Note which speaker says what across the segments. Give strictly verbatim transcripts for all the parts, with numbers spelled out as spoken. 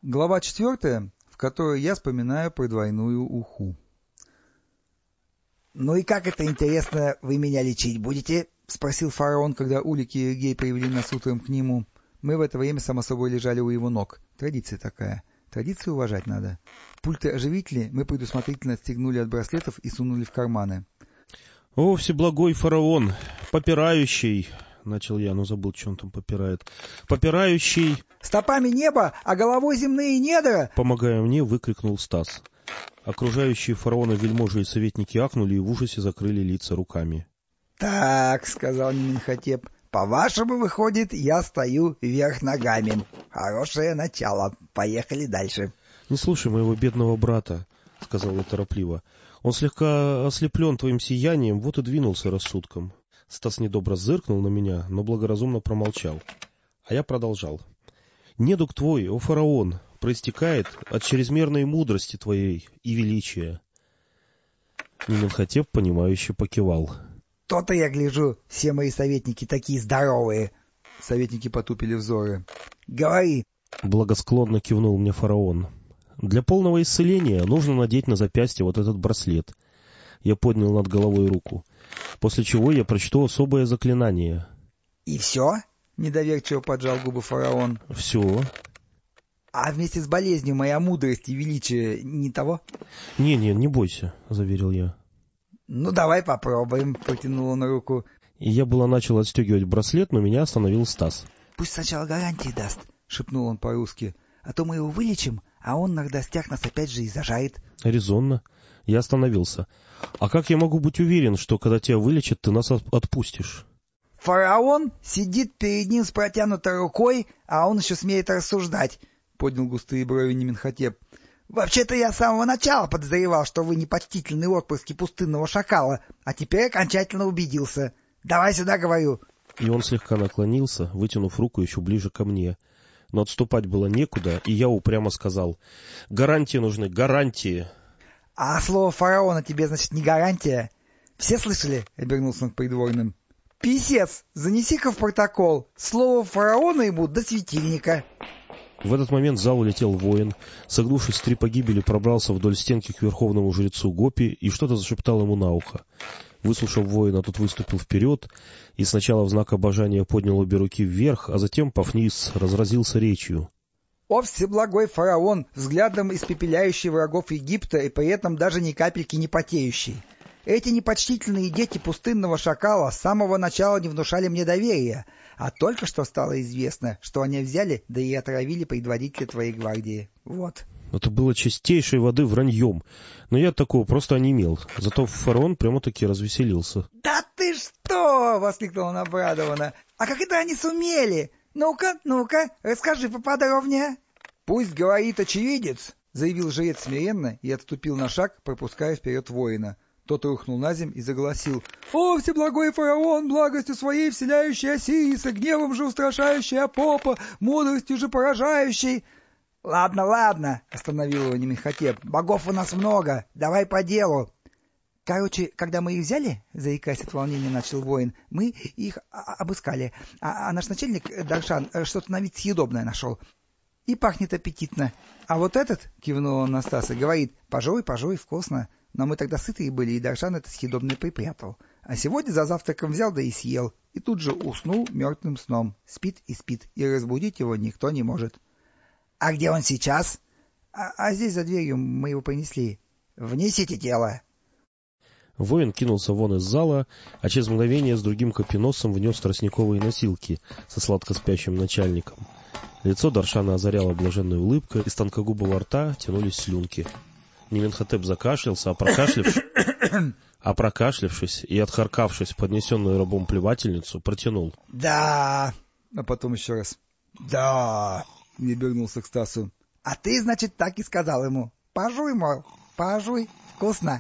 Speaker 1: Глава четвертая, в которой я вспоминаю про двойную уху.
Speaker 2: «Ну и как это, интересно, вы меня лечить будете?» — спросил фараон, когда Улик и Эгей привели нас утром к нему.
Speaker 1: Мы в это время, само собой, лежали у его ног. Традиция такая. Традицию уважать надо. Пульты-оживители мы предусмотрительно отстегнули от браслетов и сунули в карманы.
Speaker 3: — О, всеблагой фараон, попирающий... — начал я, но забыл, что он там попирает. — Попирающий...
Speaker 2: — Стопами небо, а головой земные недра!
Speaker 3: — помогая мне, выкрикнул Стас. Окружающие фараона вельможи и советники ахнули и в ужасе закрыли лица руками.
Speaker 2: — Так, — сказал Неменхотеп, — по-вашему, выходит, я стою вверх ногами. Хорошее начало. Поехали дальше.
Speaker 3: — Не слушай моего бедного брата, — сказал я торопливо. Он слегка ослеплен твоим сиянием, вот и двинулся рассудком. Стас недобро зыркнул на меня, но благоразумно промолчал. А я продолжал. «Недуг твой, о фараон, проистекает от чрезмерной мудрости твоей и величия». Неменхотеп, понимающе покивал.
Speaker 2: «То-то я гляжу, все мои советники такие здоровые».
Speaker 1: Советники потупили взоры.
Speaker 2: «Говори».
Speaker 3: Благосклонно кивнул мне фараон. «Для полного исцеления нужно надеть на запястье вот этот браслет». Я поднял над головой руку. После чего я прочту особое заклинание. —
Speaker 2: И все?
Speaker 1: — недоверчиво поджал губы фараон.
Speaker 3: — Все.
Speaker 2: — А вместе с болезнью моя мудрость и величие не того?
Speaker 3: — Не-не, не бойся, — заверил я.
Speaker 2: — Ну, давай попробуем, — протянул он руку.
Speaker 3: И я было начал отстегивать браслет, но меня остановил Стас.
Speaker 2: — Пусть сначала гарантии даст, — шепнул он по-русски. — А то мы его вылечим, а он на гостях нас опять же и зажарит.
Speaker 3: — Резонно. Я остановился. — А как я могу быть уверен, что когда тебя вылечат, ты нас отпустишь?
Speaker 2: Фараон сидит перед ним с протянутой рукой, а он еще смеет рассуждать, — поднял густые брови Неменхотеп. — Вообще-то я с самого начала подозревал, что вы непочтительные отпрыски пустынного шакала, а теперь окончательно убедился. Давай сюда, говорю.
Speaker 3: И он слегка наклонился, вытянув руку еще ближе ко мне. Но отступать было некуда, и я упрямо сказал: — Гарантии нужны, гарантии!
Speaker 2: — А слово фараона тебе, значит, не гарантия? Все слышали? — обернулся он к придворным. — Писец, занеси-ка в протокол. Слово фараона ему до светильника.
Speaker 3: В этот момент в зал улетел воин, согнувшись в три погибели, пробрался вдоль стенки к верховному жрецу Гопи и что-то зашептал ему на ухо. Выслушав воина, тот выступил вперед и сначала в знак обожания поднял обе руки вверх, а затем, повниз, разразился речью.
Speaker 2: «О всеблагой фараон, взглядом испепеляющий врагов Египта и при этом даже ни капельки не потеющий! Эти непочтительные дети пустынного шакала с самого начала не внушали мне доверия, а только что стало известно, что они взяли, да и отравили предводителя твоей гвардии. Вот».
Speaker 3: Это было чистейшей воды враньем, но я такого просто онемел, зато фараон прямо-таки развеселился.
Speaker 2: — Да ты что! — воскликнул он обрадованно. — А как это они сумели? Ну-ка, ну-ка, расскажи поподробнее. — Пусть говорит очевидец, — заявил жрец смиренно и отступил на шаг, пропуская вперед воина. Тот рухнул на земь и загласил: — О, всеблагой фараон, благостью своей вселяющий Осириса, гневом же устрашающий Апопа, мудростью же поражающий... — Ладно, ладно, — остановил его Неменхотеп, — богов у нас много, давай по делу. Короче, когда мы их взяли, — заикаясь от волнения, начал воин, — мы их обыскали, а, а наш начальник Даршан что-то на вид съедобное нашел. И пахнет аппетитно. А вот этот, — кивнул он на Стаса, — говорит: пожуй, пожуй, вкусно. Но мы тогда сытые были, и Даршан это съедобное припрятал. А сегодня за завтраком взял да и съел, и тут же уснул мертвым сном. Спит и спит, и разбудить его никто не может. — А где он сейчас? А, — А здесь за дверью мы его принесли. — Внесите тело.
Speaker 3: Воин кинулся вон из зала, а через мгновение с другим копьеносцем внес тростниковые носилки со сладко спящим начальником. Лицо Даршана озаряла блаженная улыбка, из тонкогубого рта тянулись слюнки. Неменхотеп закашлялся, а прокашлявшись, а прокашлявшись и отхаркавшись поднесенную рабом плевательницу, протянул: —
Speaker 2: Да.
Speaker 1: А потом еще раз:
Speaker 2: — Да.
Speaker 1: И обернулся к Стасу.
Speaker 2: — А ты, значит, так и сказал ему: пожуй, мол, пожуй, вкусно.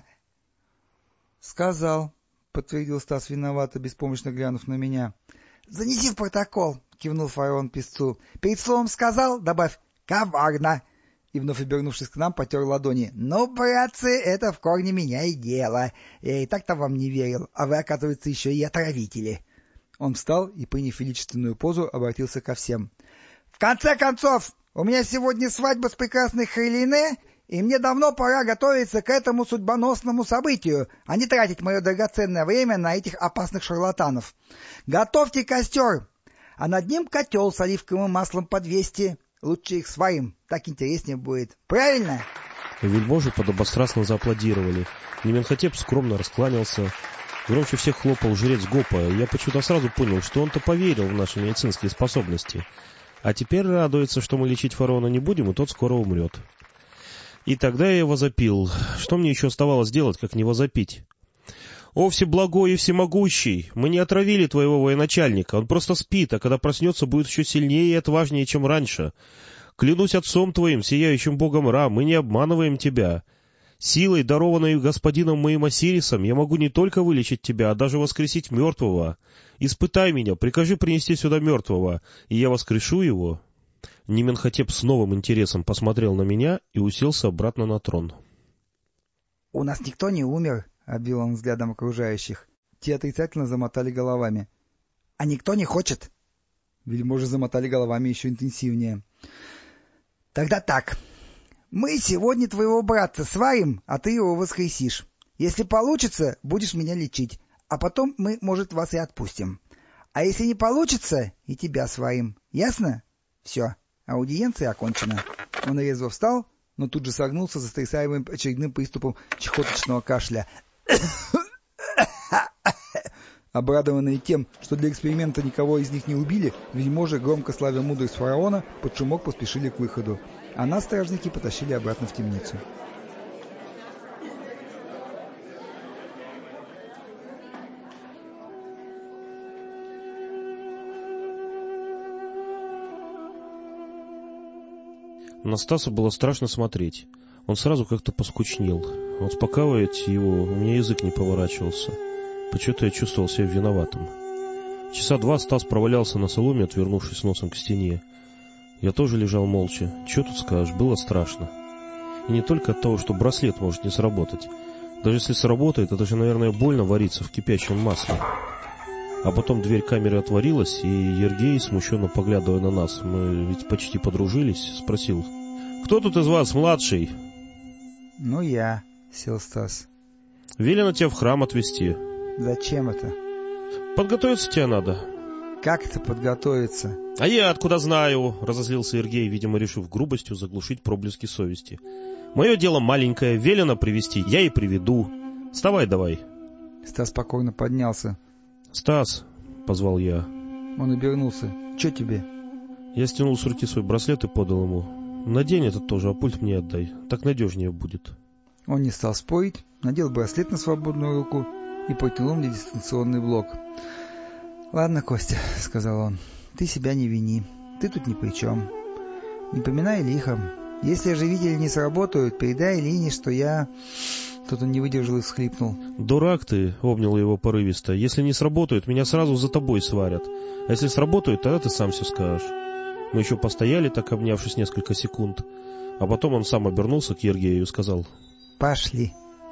Speaker 1: — Сказал, — подтвердил Стас виновато, беспомощно глянув на меня.
Speaker 2: — Занеси в протокол, — кивнул фараон писцу. — Перед словом сказал, добавь: коварно. И, вновь обернувшись к нам, потер ладони. — Ну, братцы, это в корне меняет дело. Я и так-то вам не верил, а вы, оказывается, еще и отравители. Он встал и, приняв величественную позу, обратился ко всем. — В конце концов, У меня сегодня свадьба с прекрасной Хейлине, и мне давно пора готовиться к этому судьбоносному событию, а не тратить мое драгоценное время на этих опасных шарлатанов. Готовьте костер, а над ним котел с оливковым маслом по двести. Лучше их сварим, так интереснее будет. Правильно?»
Speaker 3: Вельможи подобострастно зааплодировали. Неменхотеп скромно раскланялся. Громче всех хлопал жрец Гопа, и я почему-то сразу понял, что он-то поверил в наши медицинские способности. А теперь радуется, что мы лечить фараона не будем, и тот скоро умрет. И тогда я возопил. Что мне еще оставалось делать, как не возопить? «О, всеблагой и всемогущий! Мы не отравили твоего военачальника, он просто спит, а когда проснется, будет еще сильнее и отважнее, чем раньше. Клянусь отцом твоим, сияющим богом Ра, мы не обманываем тебя. Силой, дарованной господином моим Осирисом, я могу не только вылечить тебя, а даже воскресить мертвого. Испытай меня, прикажи принести сюда мертвого, и я воскрешу его». Неменхотеп с новым интересом посмотрел на меня и уселся обратно на трон.
Speaker 1: «У нас никто не умер», — обвел он взглядом окружающих. Те отрицательно замотали головами.
Speaker 2: «А никто не хочет?»
Speaker 1: Вельможи замотали головами еще интенсивнее.
Speaker 2: «Тогда так. Мы сегодня твоего брата сварим, а ты его воскресишь. Если получится, будешь меня лечить, а потом мы, может, вас и отпустим. А если не получится, и тебя сварим. Ясно? Все, аудиенция окончена».
Speaker 1: Он резво встал, но тут же согнулся, застрясаемым очередным приступом чехоточного кашля. Обрадованные тем, что для эксперимента никого из них не убили, вельможи, громко славя мудрость фараона, под шумок поспешили к выходу, а нас стражники потащили обратно в темницу.
Speaker 3: На Стаса было страшно смотреть. Он сразу как-то поскучнел. Успокаивать его у меня язык не поворачивался. Почему-то я чувствовал себя виноватым. Часа два Стас провалялся на соломе, отвернувшись носом к стене. Я тоже лежал молча. Че тут скажешь, было страшно. И не только от того, что браслет может не сработать. Даже если сработает, это же, наверное, больно вариться в кипящем масле. А потом дверь камеры отворилась, и Ергей, смущенно поглядывая на нас, мы ведь почти подружились, спросил: «Кто тут из вас младший?»
Speaker 1: «Ну, я», — сел Стас.
Speaker 3: «Велено тебя в храм отвезти».
Speaker 1: «Зачем это?»
Speaker 3: «Подготовиться тебе надо».
Speaker 1: «Как это подготовиться?»
Speaker 3: «А я откуда знаю?» — разозлился Ергей, видимо, решив грубостью заглушить проблески совести. «Мое дело маленькое, велено привезти, я и приведу. Вставай давай».
Speaker 1: Стас покорно поднялся.
Speaker 3: «Стас», — позвал я.
Speaker 1: Он обернулся. «Че тебе?»
Speaker 3: Я стянул с руки свой браслет и подал ему. «Надень этот тоже, а пульт мне отдай. Так надежнее будет».
Speaker 1: Он не стал спорить, надел браслет на свободную руку и протянул мне дистанционный блок. «Ладно, Костя», — сказал он, — «ты себя не вини. Ты тут ни при чем. Не поминай лихо. Если оживители не сработают, передай Лине, что я...» Тут он не выдержал и всхлипнул.
Speaker 3: «Дурак ты», — обнял его порывисто. «Если не сработают, меня сразу за тобой сварят. А если сработают, тогда ты сам все скажешь». Мы еще постояли, так обнявшись несколько секунд. А потом он сам обернулся к Ергею и сказал:
Speaker 1: «Пошли».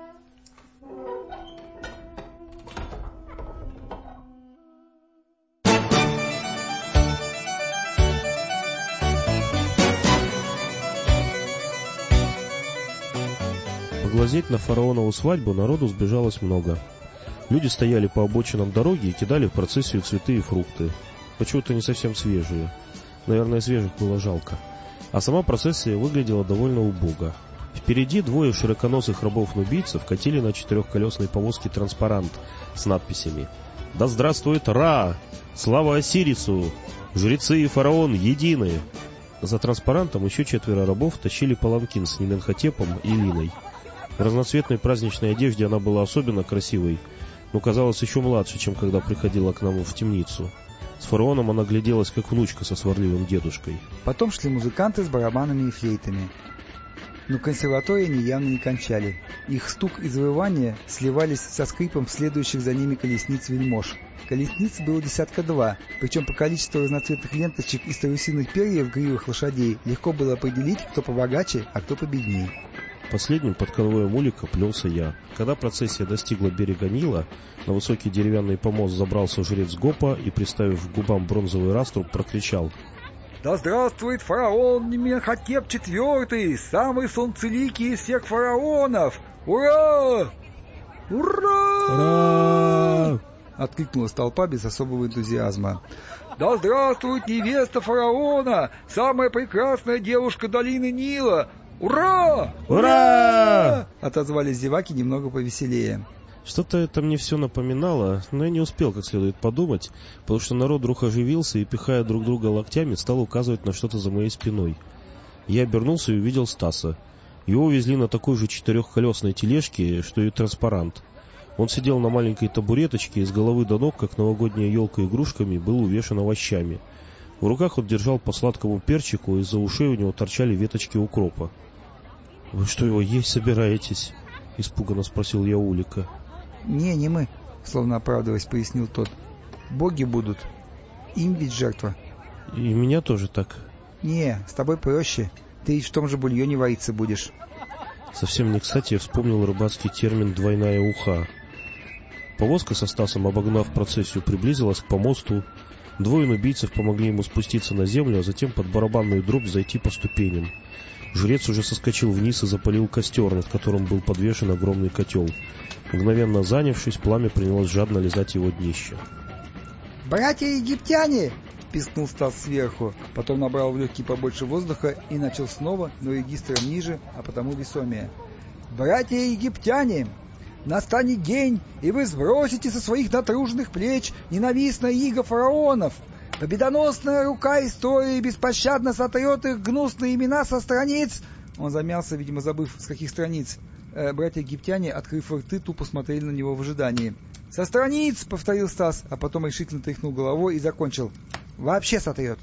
Speaker 3: Поглазеть на фараонову свадьбу народу сбежалось много. Люди стояли по обочинам дороги и кидали в процессию цветы и фрукты. Почему-то не совсем свежие. Наверное, свежих было жалко. А сама процессия выглядела довольно убого. Впереди двое широконосых рабов-нубийцев катили на четырехколесной повозке транспарант с надписями: «Да здравствует Ра! Слава Осирису! Жрецы и фараон едины!» За транспарантом еще четверо рабов тащили паланкин с Неменхотепом и Линой. В разноцветной праздничной одежде она была особенно красивой, но казалась еще младше, чем когда приходила к нам в темницу. С фараоном она гляделась, как внучка со сварливым дедушкой.
Speaker 1: Потом шли музыканты с барабанами и флейтами. Но консерватории они явно не кончали. Их стук и завывания сливались со скрипом следующих за ними колесниц вельмож. Колесниц было десятка два, причем по количеству разноцветных ленточек и страусиных перьев гривых лошадей легко было определить, кто побогаче, а кто победней.
Speaker 3: Последним под конвоем улика плелся я. Когда процессия достигла берега Нила, на высокий деревянный помост забрался жрец Гопа и, приставив к губам бронзовый раструб, прокричал:
Speaker 2: Да здравствует фараон Неменхотеп четвёртый, самый солнцеликий из всех фараонов! Ура! Ура!
Speaker 3: Ура!
Speaker 1: Откликнулась толпа без особого энтузиазма.
Speaker 2: Да здравствует невеста фараона, самая прекрасная девушка долины Нила! Ура!
Speaker 3: Ура!
Speaker 1: Отозвались зеваки немного повеселее.
Speaker 3: Что-то это мне все напоминало, но я не успел как следует подумать, потому что народ вдруг оживился и, пихая друг друга локтями, стал указывать на что-то за моей спиной. Я обернулся и увидел Стаса. Его везли на такой же четырехколесной тележке, что и транспарант. Он сидел на маленькой табуреточке и с головы до ног, как новогодняя елка игрушками, был увешан овощами. В руках он держал по сладкому перчику, и из-за ушей у него торчали веточки укропа. — Вы что, его есть собираетесь? — испуганно спросил я Улика.
Speaker 1: «Не, не мы», — словно оправдываясь, пояснил тот. «Боги будут. Им ведь жертва».
Speaker 3: «И меня тоже так?»
Speaker 1: «Не, с тобой проще. Ты ведь в том же бульоне вариться будешь».
Speaker 3: Совсем не кстати я вспомнил рыбацкий термин «двойная уха». Повозка со Стасом, обогнав процессию, приблизилась к помосту. Двое убийцев помогли ему спуститься на землю, а затем под барабанную дробь зайти по ступеням. Жрец уже соскочил вниз и запалил костер, над которым был подвешен огромный котел. Мгновенно занявшись, пламя принялось жадно лизать его днище.
Speaker 1: «Братья египтяне!» — пискнул Стас сверху, потом набрал в легкие побольше воздуха и начал снова, но регистром ниже, а потому весомее. «Братья египтяне! Настанет день, и вы сбросите со своих натруженных плеч ненавистное иго фараонов. Победоносная рука истории беспощадно сотрет их гнусные имена со страниц...» Он замялся, видимо, забыв, с каких страниц. Э, братья египтяне, открыв рты, тупо смотрели на него в ожидании. «Со страниц!» — повторил Стас, а потом решительно тряхнул головой и закончил. «Вообще сотрет!»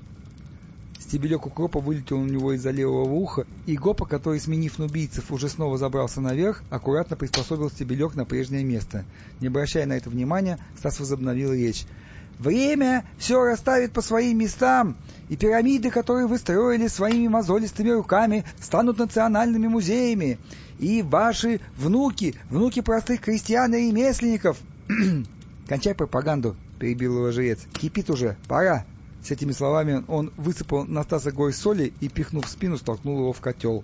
Speaker 1: Стебелек укропа вылетел у него из-за левого уха, и Гопа, который, сменив нубийцев, уже снова забрался наверх, аккуратно приспособил стебелек на прежнее место. Не обращая на это внимания, Стас возобновил речь. «Время все расставит по своим местам, и пирамиды, которые вы строили своими мозолистыми руками, станут национальными музеями, и ваши внуки, внуки простых крестьян и ремесленников...» «Кончай пропаганду», — перебил его жрец. «Кипит уже, пора». С этими словами он высыпал на Стаса горсть соли и, пихнув в спину, столкнул его в котел.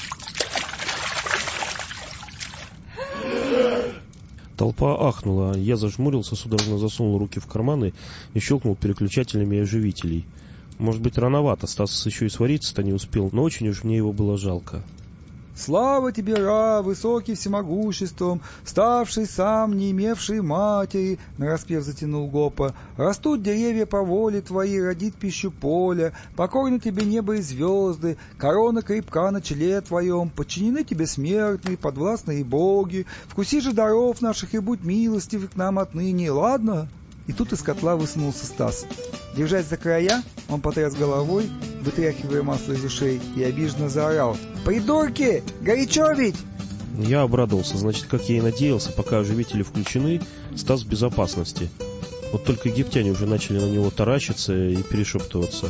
Speaker 3: Толпа ахнула, я зажмурился, судорожно засунул руки в карманы и щелкнул переключателями оживителей. Может быть, рановато, Стас еще и свариться-то не успел, но очень уж мне его было жалко.
Speaker 1: «Слава тебе, Ра, высокий всемогуществом, ставший сам, не имевший матери», — нараспев затянул Гопа. «Растут деревья по воле твоей, родит пищу поля, покорны тебе небо и звезды, корона крепка на челе твоем, подчинены тебе смертные, подвластные боги, вкуси же даров наших и будь милостив к нам отныне, ладно?» И тут из котла высунулся Стас. Держась за края, он потряс головой, вытряхивая масло из ушей, и обиженно заорал. «Придурки! Горячо ведь!»
Speaker 3: Я обрадовался, значит, как я и надеялся, пока оживители включены, Стас в безопасности. Вот только египтяне уже начали на него таращиться и перешептываться.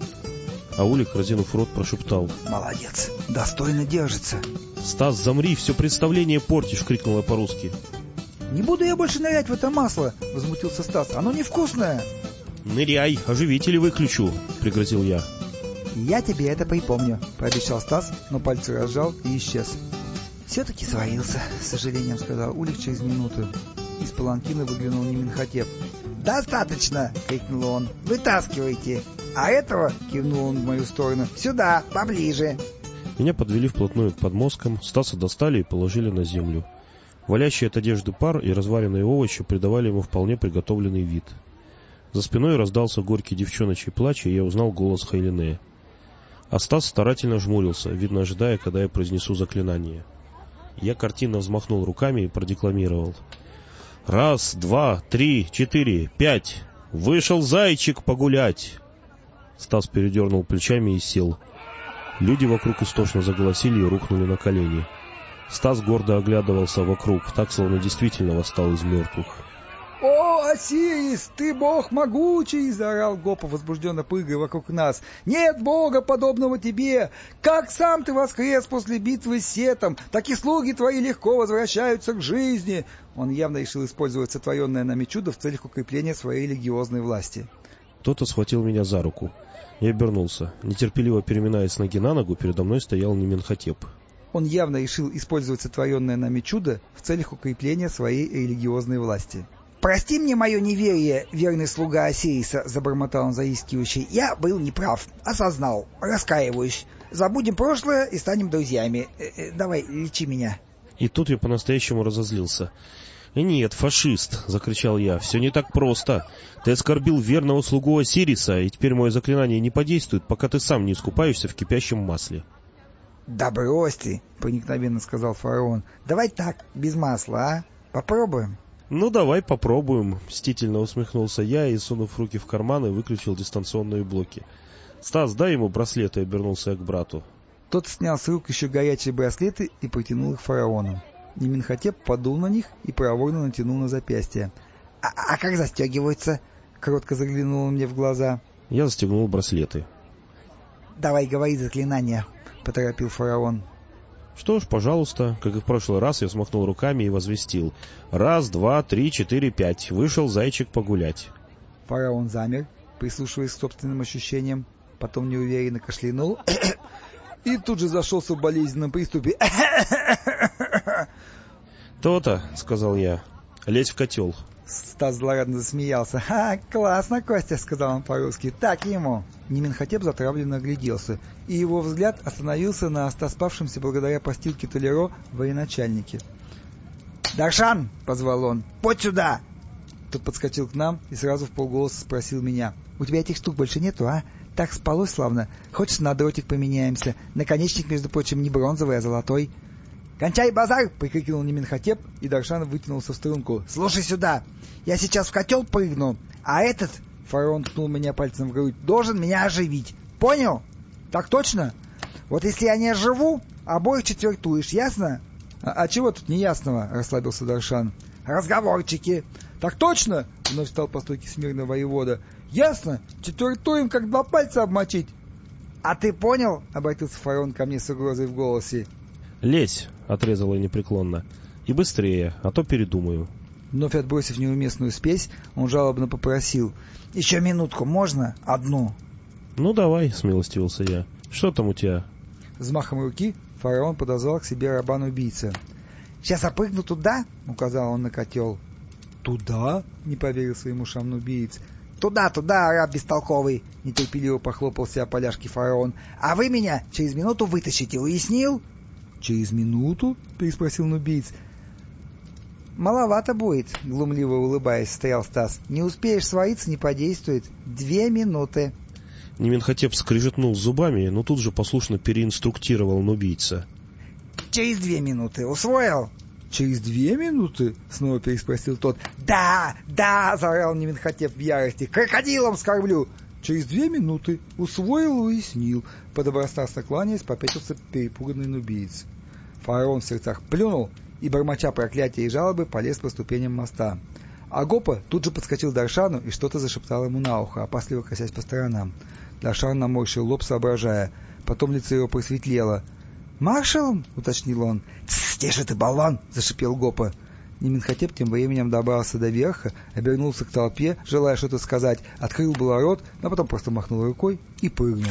Speaker 3: А Улик, разинув рот, прошептал.
Speaker 1: «Молодец! Достойно держится!»
Speaker 3: «Стас, замри, все представление портишь!» — крикнул я по-русски.
Speaker 1: «Не буду я больше нырять в это масло!» — возмутился Стас. «Оно невкусное!»
Speaker 3: «Ныряй, оживители выключу!» — пригрозил я.
Speaker 1: «Я тебе это припомню», — пообещал Стас, но пальцы разжал и исчез. «Все-таки сварился», — с сожалением сказал Улик через минуту. Из паланкина выглянул Неменхотеп. «Достаточно!» — крикнул он. «Вытаскивайте!» «А этого?» — кивнул он в мою сторону. «Сюда, поближе!»
Speaker 3: Меня подвели вплотную к подмосткам, Стаса достали и положили на землю. Валящий от одежды пар и разваренные овощи придавали ему вполне приготовленный вид. За спиной раздался горький девчоночий плач, и я узнал голос Хайлинея. А Стас старательно жмурился, видно ожидая, когда я произнесу заклинание. Я картинно взмахнул руками и продекламировал. «Раз, два, три, четыре, пять! Вышел зайчик погулять!» Стас передернул плечами и сел. Люди вокруг истошно заголосили и рухнули на колени. Стас гордо оглядывался вокруг, так, словно действительно восстал из мертвых.
Speaker 1: «О, Осирис, ты бог могучий!» — заорал Гопа, возбужденно прыгая вокруг нас. «Нет бога, подобного тебе! Как сам ты воскрес после битвы с Сетом, так и слуги твои легко возвращаются к жизни!» Он явно решил использовать сотворенное нами чудо в целях укрепления своей религиозной власти.
Speaker 3: Кто-то схватил меня за руку. Я обернулся. Нетерпеливо переминаясь с ноги на ногу, передо мной стоял Неменхотеп.
Speaker 1: Он явно решил использовать сотворенное нами чудо в целях укрепления своей религиозной власти.
Speaker 2: «Прости мне мое неверие, верный слуга Осириса», — забормотал он заискивающий. «Я был неправ, осознал, раскаиваюсь. Забудем прошлое и станем друзьями. Э -э, давай, лечи меня».
Speaker 3: И тут я по-настоящему разозлился. «Нет, фашист!» — закричал я. «Все не так просто. Ты оскорбил верного слугу Осириса, и теперь мое заклинание не подействует, пока ты сам не искупаешься в кипящем масле».
Speaker 1: «Да брось ты!» — проникновенно сказал фараон. «Давай так, без масла, а? Попробуем?»
Speaker 3: «Ну, давай попробуем», — мстительно усмехнулся я и, сунув руки в карманы, выключил дистанционные блоки. «Стас, дай ему браслеты», — обернулся я к брату.
Speaker 1: Тот снял с рук еще горячие браслеты и протянул их фараону. Неменхотеп подул на них и проворно натянул на запястье.
Speaker 2: «А, а как застегиваются?» — кротко заглянул он мне в глаза.
Speaker 3: Я застегнул браслеты.
Speaker 2: «Давай, говори заклинание», — поторопил фараон.
Speaker 3: Что ж, пожалуйста, как и в прошлый раз, я взмахнул руками и возвестил. Раз, два, три, четыре, пять. Вышел зайчик погулять.
Speaker 1: Фараон замер, прислушиваясь к собственным ощущениям, потом неуверенно кашлянул и тут же зашелся в болезненном приступе.
Speaker 3: «То-то», — сказал я, — «лезь в котел».
Speaker 1: Стас злорадно засмеялся. «Ха, классно, Костя», — сказал он по-русски. «Так ему». Неменхотеп затравленно огляделся, и его взгляд остановился на остоспавшемся благодаря постилке Толеро военачальнике.
Speaker 2: «Даршан!» — позвал он. «Подь сюда!»
Speaker 1: Тот подскочил к нам и сразу вполголоса спросил меня.
Speaker 2: «У тебя этих штук больше нету, а? Так спалось славно. Хочешь, на дротик поменяемся? Наконечник, между прочим, не бронзовый, а золотой». «Кончай базар!» — прикрикнул Неменхотеп, и Даршан вытянулся в струнку. «Слушай сюда! Я сейчас в котел прыгну, а этот...» — фараон ткнул меня пальцем в грудь. «Должен меня оживить. Понял? Так точно? Вот если я не оживу, обоих четвертуешь, ясно?»
Speaker 1: «А, а чего тут неясного?» — расслабился Даршан.
Speaker 2: «Разговорчики!»
Speaker 1: «Так точно!» — вновь стал по стойке смирно воевода. «Ясно! Четвертуем, как два пальца обмочить!»
Speaker 2: «А ты понял?»
Speaker 1: — обратился фараон ко мне с угрозой в голосе.
Speaker 3: «Лезь!» — отрезал я непреклонно. «И быстрее, а то передумаю».
Speaker 1: Вновь отбросив неуместную спесь, он жалобно попросил.
Speaker 2: «Еще минутку, можно? Одну?»
Speaker 3: «Ну, давай», — смилостивился я. «Что там у тебя?»
Speaker 1: Взмахом руки фараон подозвал к себе раба-убийца.
Speaker 2: «Сейчас опрыгну туда?»
Speaker 1: — указал он на котел. «Туда?» — не поверил своим ушам убийц.
Speaker 2: «Туда, туда, раб бестолковый!» — нетерпеливо похлопал себя по ляжке фараон. «А вы меня через минуту вытащите, уяснил?»
Speaker 1: «Через минуту?» — переспросил нубиец.
Speaker 2: «Маловато будет», — глумливо улыбаясь, стоял Стас. «Не успеешь свариться, не подействует. Две минуты».
Speaker 3: Неменхотеп скрежетнул зубами, но тут же послушно переинструктировал нубийца.
Speaker 2: «Через две минуты. Усвоил?»
Speaker 1: «Через две минуты?» — снова переспросил тот.
Speaker 2: «Да, да!» — заорал Неменхотеп в ярости. «Крокодилом скорблю!»
Speaker 1: «Через две минуты. Усвоил, уяснил». Подобострастно кланяясь, попятился перепуганный нубиец. Фараон в сердцах плюнул и, бормоча проклятия и жалобы, полез по ступеням моста. Агопа тут же подскочил к Даршану и что-то зашептал ему на ухо, опасливо косясь по сторонам. Даршан наморщил лоб, соображая. Потом лицо его просветлело.
Speaker 2: «Маршалом?»
Speaker 1: — уточнил он.
Speaker 2: «Тссс, тише ты, болван!» — зашипел Гопа.
Speaker 1: Неменхотеп тем временем добрался до верха, обернулся к толпе, желая что-то сказать, открыл было рот, но потом просто махнул рукой и прыгнул.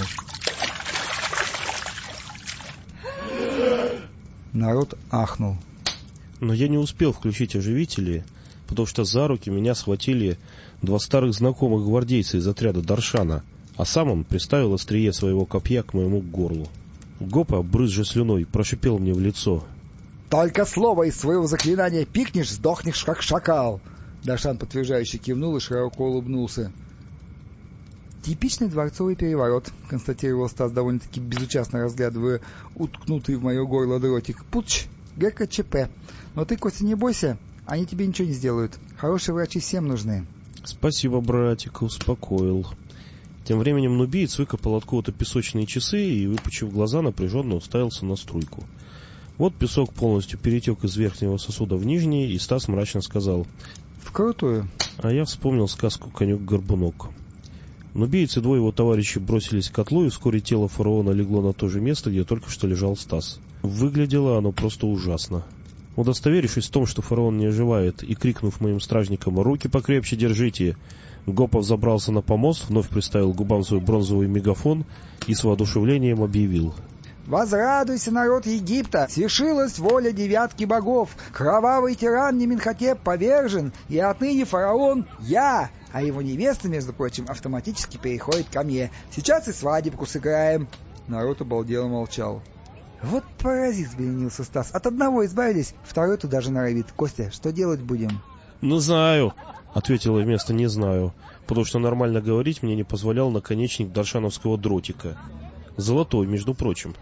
Speaker 1: Народ ахнул.
Speaker 3: Но я не успел включить оживители, потому что за руки меня схватили два старых знакомых гвардейца из отряда Даршана, а сам он приставил острие своего копья к моему горлу. Гопа, брызжа слюной, прошипел мне в лицо.
Speaker 1: «Только слово из своего заклинания пикнешь, сдохнешь, как шакал!» Даршан подтверждающе кивнул и широко улыбнулся. «Типичный дворцовый переворот», — констатировал Стас, довольно-таки безучастно разглядывая уткнутый в мое горло дротик. «Пуч, ГКЧП. Но ты, Костя, не бойся, они тебе ничего не сделают. Хорошие врачи всем нужны».
Speaker 3: «Спасибо, братик, успокоил». Тем временем нубиец выкопал откуда-то песочные часы и, выпучив глаза, напряженно уставился на струйку. Вот песок полностью перетек из верхнего сосуда в нижний, и Стас мрачно сказал:
Speaker 1: «Вкрутую».
Speaker 3: А я вспомнил сказку «Конек-горбунок». Нубиец и двое его товарищей бросились к котлу, и вскоре тело фараона легло на то же место, где только что лежал Стас. Выглядело оно просто ужасно. Удостоверившись в том, что фараон не оживает, и крикнув моим стражникам «Руки покрепче держите!», Гопов забрался на помост, вновь приставил к губам свой бронзовый мегафон и с воодушевлением объявил:
Speaker 2: «Возрадуйся, народ Египта! Свершилась воля девятки богов! Кровавый тиран Неменхотеп повержен, и отныне фараон я, а его невеста, между прочим, автоматически переходит ко мне. Сейчас и свадебку сыграем!»
Speaker 1: Народ обалдело молчал.
Speaker 2: «Вот паразит!» — взбеленился Стас. «От одного избавились, второй туда же норовит. Костя, что делать будем?»
Speaker 3: «Не знаю», — ответила вместо «не знаю», потому что нормально говорить мне не позволял наконечник даршановского дротика. Золотой, между прочим.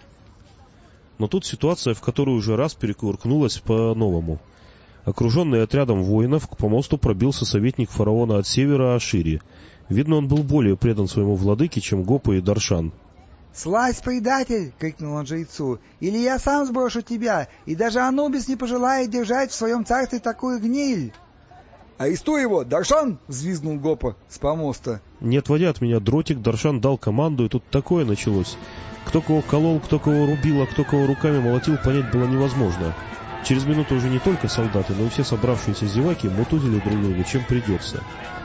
Speaker 3: Но тут ситуация, в которую уже раз перекувыркнулась по-новому. Окруженный отрядом воинов, к помосту пробился советник фараона от севера Ашири. Видно, он был более предан своему владыке, чем Гопа и Даршан.
Speaker 2: «Слазь, предатель!» — крикнул он жрецу. «Или я сам сброшу тебя, и даже Анубис не пожелает держать в своем царстве такую гниль!»
Speaker 1: «Арестуй его, Даршан!» — взвизгнул Гопа с помоста.
Speaker 3: Не отводя от меня дротик, Даршан дал команду, и тут такое началось. Кто кого колол, кто кого рубил, а кто кого руками молотил, понять было невозможно. Через минуту уже не только солдаты, но и все собравшиеся зеваки мутузили друг друга, чем придется.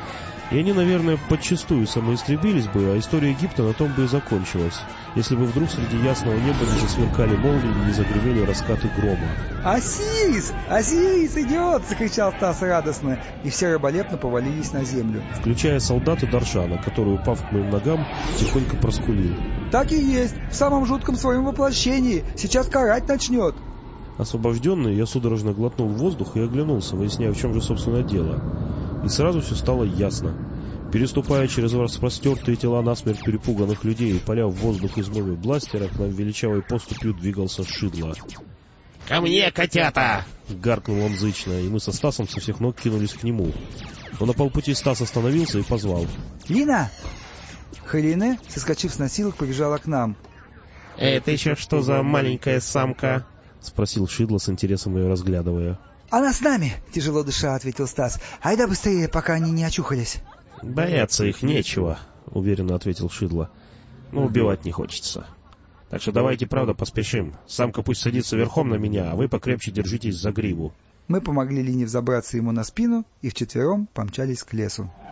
Speaker 3: И они, наверное, подчистую самоистребились бы, а история Египта на том бы и закончилась, если бы вдруг среди ясного неба не засверкали молнии и не загремели раскаты грома.
Speaker 2: «Осирис! Осирис идет!» — закричал Стас радостно, и все раболепно повалились на землю.
Speaker 3: Включая солдата Даршана, который, упав к моим ногам, тихонько проскулил.
Speaker 2: «Так и есть, в самом жутком своем воплощении, сейчас карать начнет!»
Speaker 3: Освобожденный, я судорожно глотнул воздух и оглянулся, выясняя, в чем же, собственно, дело. И сразу все стало ясно. Переступая через распростертые тела насмерть перепуганных людей и поля в воздух из моего бластера, к нам величавой поступью двигался Шидло.
Speaker 4: «Ко мне, котята!»
Speaker 3: — гаркнул он зычно, и мы со Стасом со всех ног кинулись к нему. Но на полпути Стас остановился и позвал:
Speaker 2: «Лина!»
Speaker 1: Хелене, соскочив с носилок, побежала к нам.
Speaker 4: «Это еще что за маленькая самка?»
Speaker 3: — спросил Шидло с интересом ее разглядывая.
Speaker 2: «Она с нами!» — тяжело дыша ответил Стас. «Айда быстрее, пока они не очухались!»
Speaker 3: «Бояться их нечего», — уверенно ответил Шидло. «Но убивать не хочется. Так что давайте, правда, поспешим. Самка пусть садится верхом на меня, а вы покрепче держитесь за гриву».
Speaker 1: Мы помогли Лине взобраться ему на спину и вчетвером помчались к лесу.